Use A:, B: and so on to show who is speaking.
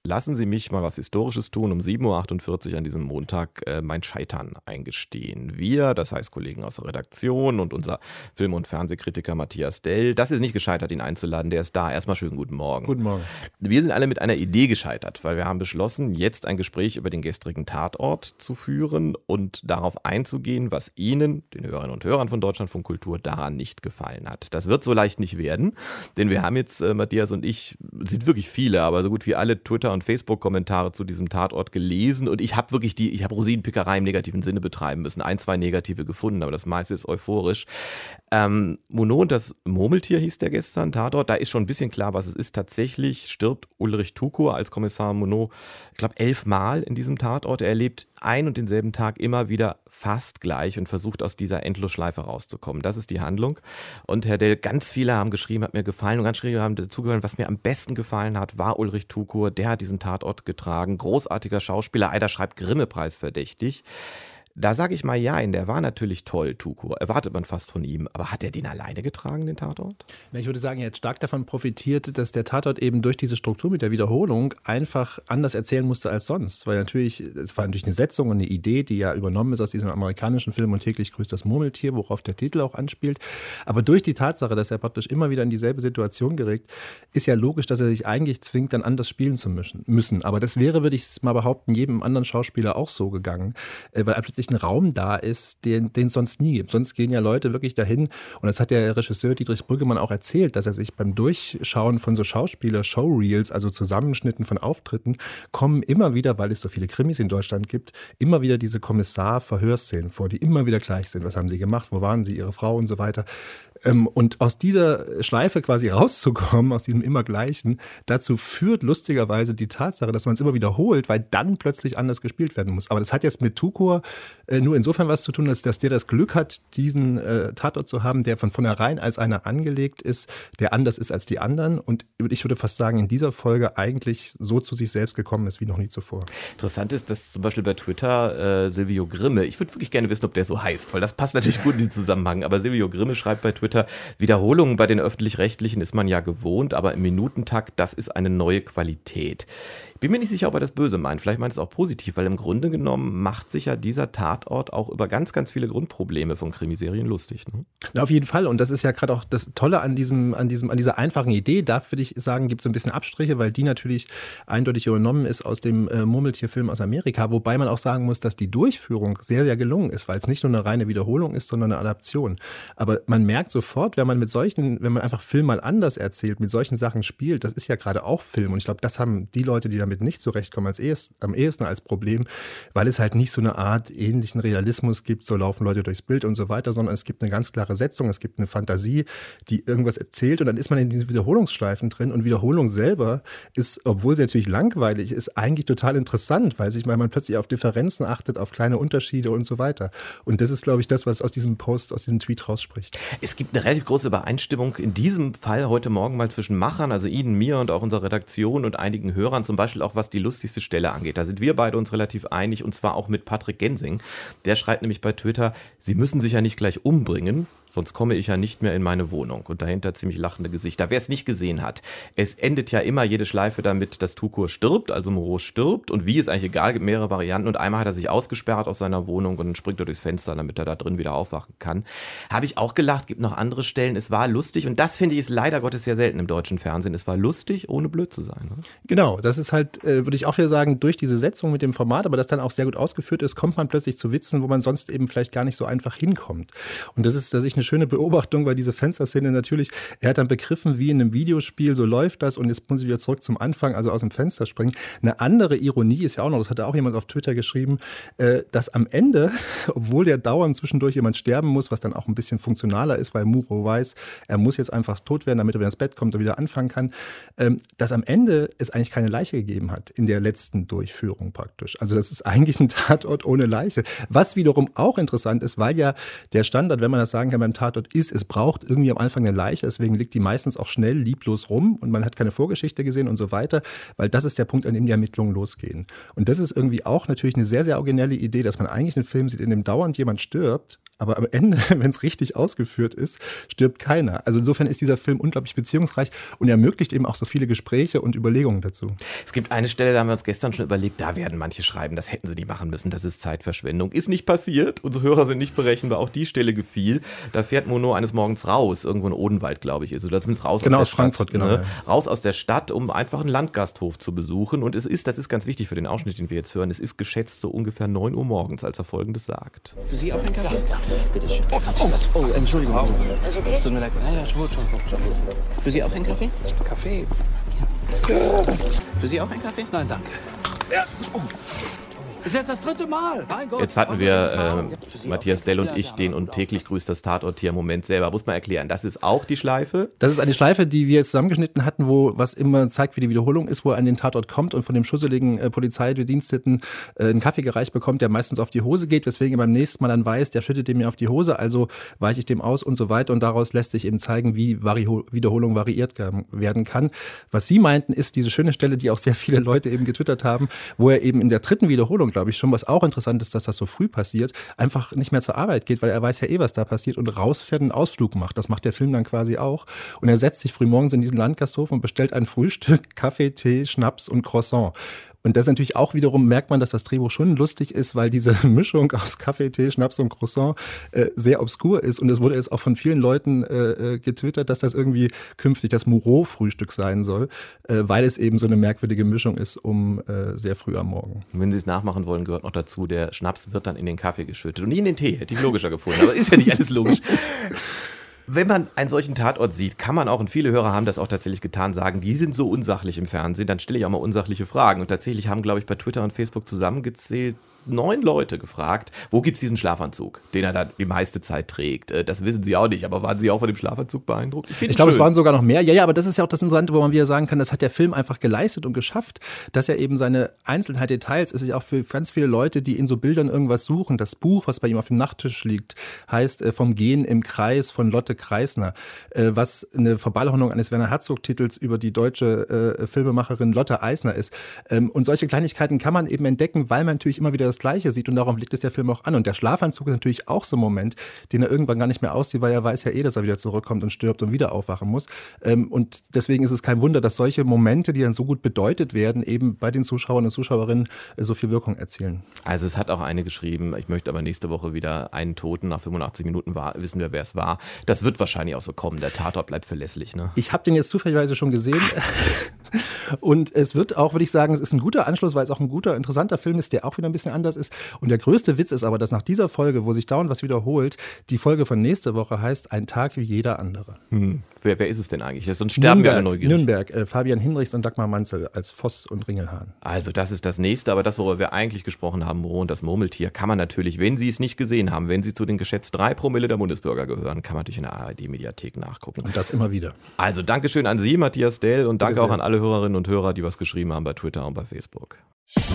A: Lassen Sie mich mal was Historisches tun, um 7:48 Uhr an diesem Montag mein Scheitern eingestehen. Wir, das heißt Kollegen aus der Redaktion und unser Film- und Fernsehkritiker Matthias Dell, das ist nicht gescheitert, ihn einzuladen, der ist da. Erstmal schönen guten Morgen.
B: Guten Morgen.
A: Wir sind alle mit einer Idee gescheitert, weil wir haben beschlossen, jetzt ein Gespräch über den gestrigen Tatort zu führen und darauf einzugehen, was Ihnen, den Hörerinnen und Hörern von Deutschlandfunk Kultur, daran nicht gefallen hat. Das wird so leicht nicht werden, denn wir haben jetzt, Matthias und ich, sind wirklich viele, aber so gut wie alle Twitter- und Facebook-Kommentare zu diesem Tatort gelesen und ich habe wirklich Rosinenpickerei im negativen Sinne betreiben müssen. 1, 2 negative gefunden, aber das meiste ist euphorisch. Monod und das Murmeltier hieß der gestern, Tatort, da ist schon ein bisschen klar, was es ist. Tatsächlich stirbt Ulrich Tukur als Kommissar Monod, ich glaube 11 Mal in diesem Tatort. Er erlebt ein und denselben Tag immer wieder fast gleich und versucht aus dieser Endlosschleife rauszukommen. Das ist die Handlung. Und Herr Dell, ganz viele haben geschrieben, hat mir gefallen und ganz viele haben dazugehört, was mir am besten gefallen hat, war Ulrich Tukur. Der hat diesen Tatort getragen. Großartiger Schauspieler. Einer schreibt Grimme-Preis verdächtig. Da sage ich mal ja, der war natürlich toll, Tukur. Erwartet man fast von ihm. Aber hat er den alleine getragen, den Tatort?
B: Ich würde sagen, er hat stark davon profitiert, dass der Tatort eben durch diese Struktur mit der Wiederholung einfach anders erzählen musste als sonst. Weil es war natürlich eine Setzung und eine Idee, die ja übernommen ist aus diesem amerikanischen Film Und täglich grüßt das Murmeltier, worauf der Titel auch anspielt. Aber durch die Tatsache, dass er praktisch immer wieder in dieselbe Situation gerät, ist ja logisch, dass er sich eigentlich zwingt, dann anders spielen zu müssen. Aber das wäre, würde ich mal behaupten, jedem anderen Schauspieler auch so gegangen. Weil plötzlich ein Raum da ist, den es sonst nie gibt. Sonst gehen ja Leute wirklich dahin, und das hat der Regisseur Dietrich Brüggemann auch erzählt, dass er sich beim Durchschauen von so Schauspieler-Showreels, also Zusammenschnitten von Auftritten, kommen immer wieder, weil es so viele Krimis in Deutschland gibt, immer wieder diese Kommissar-Verhörszenen vor, die immer wieder gleich sind. Was haben sie gemacht? Wo waren sie? Ihre Frau und so weiter. Und aus dieser Schleife quasi rauszukommen, aus diesem immer Gleichen, dazu führt lustigerweise die Tatsache, dass man es immer wiederholt, weil dann plötzlich anders gespielt werden muss. Aber das hat jetzt mit Tukur nur insofern was zu tun, als dass der das Glück hat, diesen Tatort zu haben, der von vornherein als einer angelegt ist, der anders ist als die anderen. Und ich würde fast sagen, in dieser Folge eigentlich so zu sich selbst gekommen ist wie noch nie zuvor.
A: Interessant ist, dass zum Beispiel bei Twitter Silvio Grimme, ich würde wirklich gerne wissen, ob der so heißt, weil das passt natürlich gut in den Zusammenhang, aber Silvio Grimme schreibt bei Twitter, Wiederholungen bei den Öffentlich-Rechtlichen ist man ja gewohnt, aber im Minutentakt, das ist eine neue Qualität. Ich bin mir nicht sicher, ob er das böse meint. Vielleicht meint es auch positiv, weil im Grunde genommen macht sich ja dieser Tatort auch über ganz, ganz viele Grundprobleme von Krimiserien lustig. Ne?
B: Ja, auf jeden Fall. Und das ist ja gerade auch das Tolle an dieser einfachen Idee. Da würde ich sagen, gibt es ein bisschen Abstriche, weil die natürlich eindeutig übernommen ist aus dem Murmeltierfilm aus Amerika. Wobei man auch sagen muss, dass die Durchführung sehr, sehr gelungen ist, weil es nicht nur eine reine Wiederholung ist, sondern eine Adaption. Aber man merkt sofort, wenn man einfach Film mal anders erzählt, mit solchen Sachen spielt, das ist ja gerade auch Film. Und ich glaube, das haben die Leute, die damit nicht zurechtkommen, am ehesten als Problem, weil es halt nicht so eine Art ähnlichen Realismus gibt, so laufen Leute durchs Bild und so weiter, sondern es gibt eine ganz klare Setzung, es gibt eine Fantasie, die irgendwas erzählt und dann ist man in diesen Wiederholungsschleifen drin und Wiederholung selber ist, obwohl sie natürlich langweilig ist, eigentlich total interessant, weil man plötzlich auf Differenzen achtet, auf kleine Unterschiede und so weiter. Und das ist, glaube ich, das, was aus diesem Tweet rausspricht.
A: Es gibt eine relativ große Übereinstimmung in diesem Fall heute Morgen mal zwischen Machern, also Ihnen, mir und auch unserer Redaktion und einigen Hörern, zum Beispiel auch was die lustigste Stelle angeht. Da sind wir beide uns relativ einig und zwar auch mit Patrick Gensing. Der schreibt nämlich bei Twitter, Sie müssen sich ja nicht gleich umbringen, sonst komme ich ja nicht mehr in meine Wohnung. Und dahinter ziemlich lachende Gesichter. Wer es nicht gesehen hat, es endet ja immer jede Schleife damit, dass Tukur stirbt, also Moreau stirbt. Und wie ist eigentlich egal, gibt mehrere Varianten. Und einmal hat er sich ausgesperrt aus seiner Wohnung und dann springt er durchs Fenster, damit er da drin wieder aufwachen kann. Habe ich auch gelacht, gibt noch andere Stellen. Es war lustig und das finde ich ist leider Gottes sehr selten im deutschen Fernsehen. Es war lustig, ohne blöd zu sein. Ne?
B: Genau, das ist halt, würde ich auch wieder sagen, durch diese Setzung mit dem Format, aber das dann auch sehr gut ausgeführt ist, kommt man plötzlich zu Witzen, wo man sonst eben vielleicht gar nicht so einfach hinkommt. Und das ist eine schöne Beobachtung, weil diese Fensterszene natürlich, er hat dann begriffen, wie in einem Videospiel, so läuft das und jetzt muss ich wieder zurück zum Anfang, also aus dem Fenster springen. Eine andere Ironie ist ja auch noch, das hat auch jemand auf Twitter geschrieben, dass am Ende, obwohl ja dauernd zwischendurch jemand sterben muss, was dann auch ein bisschen funktionaler ist, weil Muro weiß, er muss jetzt einfach tot werden, damit er wieder ins Bett kommt und wieder anfangen kann, dass am Ende es eigentlich keine Leiche gegeben hat, in der letzten Durchführung praktisch. Also das ist eigentlich ein Tatort ohne Leiche. Was wiederum auch interessant ist, weil ja der Standard, wenn man das sagen kann, beim Tatort ist, es braucht irgendwie am Anfang eine Leiche, deswegen liegt die meistens auch schnell lieblos rum und man hat keine Vorgeschichte gesehen und so weiter, weil das ist der Punkt, an dem die Ermittlungen losgehen. Und das ist irgendwie auch natürlich eine sehr, sehr originelle Idee, dass man eigentlich einen Film sieht, in dem dauernd jemand stirbt, Aber am Ende, wenn es richtig ausgeführt ist, stirbt keiner. Also insofern ist dieser Film unglaublich beziehungsreich und ermöglicht eben auch so viele Gespräche und Überlegungen dazu.
A: Es gibt eine Stelle, da haben wir uns gestern schon überlegt, da werden manche schreiben, das hätten sie nicht machen müssen, das ist Zeitverschwendung. Ist nicht passiert, unsere Hörer sind nicht berechenbar, auch die Stelle gefiel. Da fährt Mono eines Morgens raus, irgendwo in Odenwald, glaube ich, ist oder zumindest raus
B: genau,
A: aus der
B: Frankfurt,
A: Stadt.
B: Genau,
A: ne? Raus aus der Stadt, um einfach einen Landgasthof zu besuchen. Und das ist ganz wichtig für den Ausschnitt, den wir jetzt hören, es ist geschätzt so ungefähr 9 Uhr morgens, als er Folgendes sagt.
C: Für Sie auch ein Kaffee? Ja, bitte schön. Oh, Entschuldigung. Es tut mir leid. Ja, schon. Für Sie auch ein Kaffee?
D: Kaffee?
C: Ja. Für Sie auch ein Kaffee?
D: Nein, danke. Ja. Oh. Ist jetzt das 3. Mal. Mein Gott.
A: Jetzt hatten wir Matthias Dell und ich den und täglich grüßt das Tatort hier im Moment selber. Muss man erklären, das ist auch die Schleife?
B: Das ist eine Schleife, die wir jetzt zusammengeschnitten hatten, was immer zeigt, wie die Wiederholung ist, wo er an den Tatort kommt und von dem schusseligen Polizeibediensteten einen Kaffee gereicht bekommt, der meistens auf die Hose geht, weswegen er beim nächsten Mal dann weiß, der schüttet dem mir auf die Hose, also weiche ich dem aus und so weiter. Und daraus lässt sich eben zeigen, wie Wiederholung variiert werden kann. Was Sie meinten, ist diese schöne Stelle, die auch sehr viele Leute eben getwittert haben, wo er eben in der 3. Wiederholung, glaube ich schon, was auch interessant ist, dass das so früh passiert, einfach nicht mehr zur Arbeit geht, weil er weiß ja was da passiert und rausfährt und einen Ausflug macht. Das macht der Film dann quasi auch. Und er setzt sich frühmorgens in diesen Landgasthof und bestellt ein Frühstück, Kaffee, Tee, Schnaps und Croissant. Und das ist natürlich auch wiederum, merkt man, dass das Drehbuch schon lustig ist, weil diese Mischung aus Kaffee, Tee, Schnaps und Croissant sehr obskur ist. Und es wurde jetzt auch von vielen Leuten getwittert, dass das irgendwie künftig das Moureau-Frühstück sein soll, weil es eben so eine merkwürdige Mischung ist sehr früh am Morgen.
A: Und wenn Sie es nachmachen wollen, gehört noch dazu, der Schnaps wird dann in den Kaffee geschüttet und nie in den Tee. Hätte ich logischer gefunden, aber ist ja nicht alles logisch. Wenn man einen solchen Tatort sieht, kann man auch, und viele Hörer haben das auch tatsächlich getan, sagen, die sind so unsachlich im Fernsehen, dann stelle ich auch mal unsachliche Fragen. Und tatsächlich haben, glaube ich, bei Twitter und Facebook zusammengezählt 9 Leute gefragt, wo gibt es diesen Schlafanzug, den er dann die meiste Zeit trägt. Das wissen Sie auch nicht, aber waren Sie auch von dem Schlafanzug beeindruckt?
B: Ich glaube, es waren sogar noch mehr. Ja, aber das ist ja auch das Interessante, wo man wieder sagen kann, das hat der Film einfach geleistet und geschafft, dass er eben seine Einzelheit, Details, ist ja auch für ganz viele Leute, die in so Bildern irgendwas suchen. Das Buch, was bei ihm auf dem Nachttisch liegt, heißt Vom Gehen im Kreis von Lotte Kreisner, was eine Verballhornung eines Werner Herzog-Titels über die deutsche Filmemacherin Lotte Eisner ist. Und solche Kleinigkeiten kann man eben entdecken, weil man natürlich immer wieder das Gleiche sieht und darauf legt es der Film auch an. Und der Schlafanzug ist natürlich auch so ein Moment, den er irgendwann gar nicht mehr aussieht, weil er weiß ja dass er wieder zurückkommt und stirbt und wieder aufwachen muss. Und deswegen ist es kein Wunder, dass solche Momente, die dann so gut bedeutet werden, eben bei den Zuschauern und Zuschauerinnen so viel Wirkung erzielen.
A: Also es hat auch eine geschrieben, ich möchte aber nächste Woche wieder einen Toten, nach 85 Minuten wissen wir, wer es war. Das wird wahrscheinlich auch so kommen, der Tatort bleibt verlässlich. Ne?
B: Ich habe den jetzt zufälligerweise schon gesehen. Und es wird auch, würde ich sagen, es ist ein guter Anschluss, weil es auch ein guter, interessanter Film ist, der auch wieder ein bisschen anders ist. Und der größte Witz ist aber, dass nach dieser Folge, wo sich dauernd was wiederholt, die Folge von nächste Woche heißt Ein Tag wie jeder andere.
A: Wer ist es denn eigentlich? Sonst sterben wir alle neugierig.
B: Nürnberg, Fabian Hinrichs und Dagmar Manzel als Voss und Ringelhahn.
A: Also das ist das Nächste, aber das, worüber wir eigentlich gesprochen haben, Moreau und das Murmeltier, kann man natürlich, wenn Sie es nicht gesehen haben, wenn Sie zu den geschätzt 3 Promille der Bundesbürger gehören, kann man natürlich in der ARD-Mediathek nachgucken.
B: Und das immer wieder.
A: Also Dankeschön an Sie, Matthias Dell, und danke auch an alle Hörerinnen und Hörer, die was geschrieben haben bei Twitter und bei Facebook.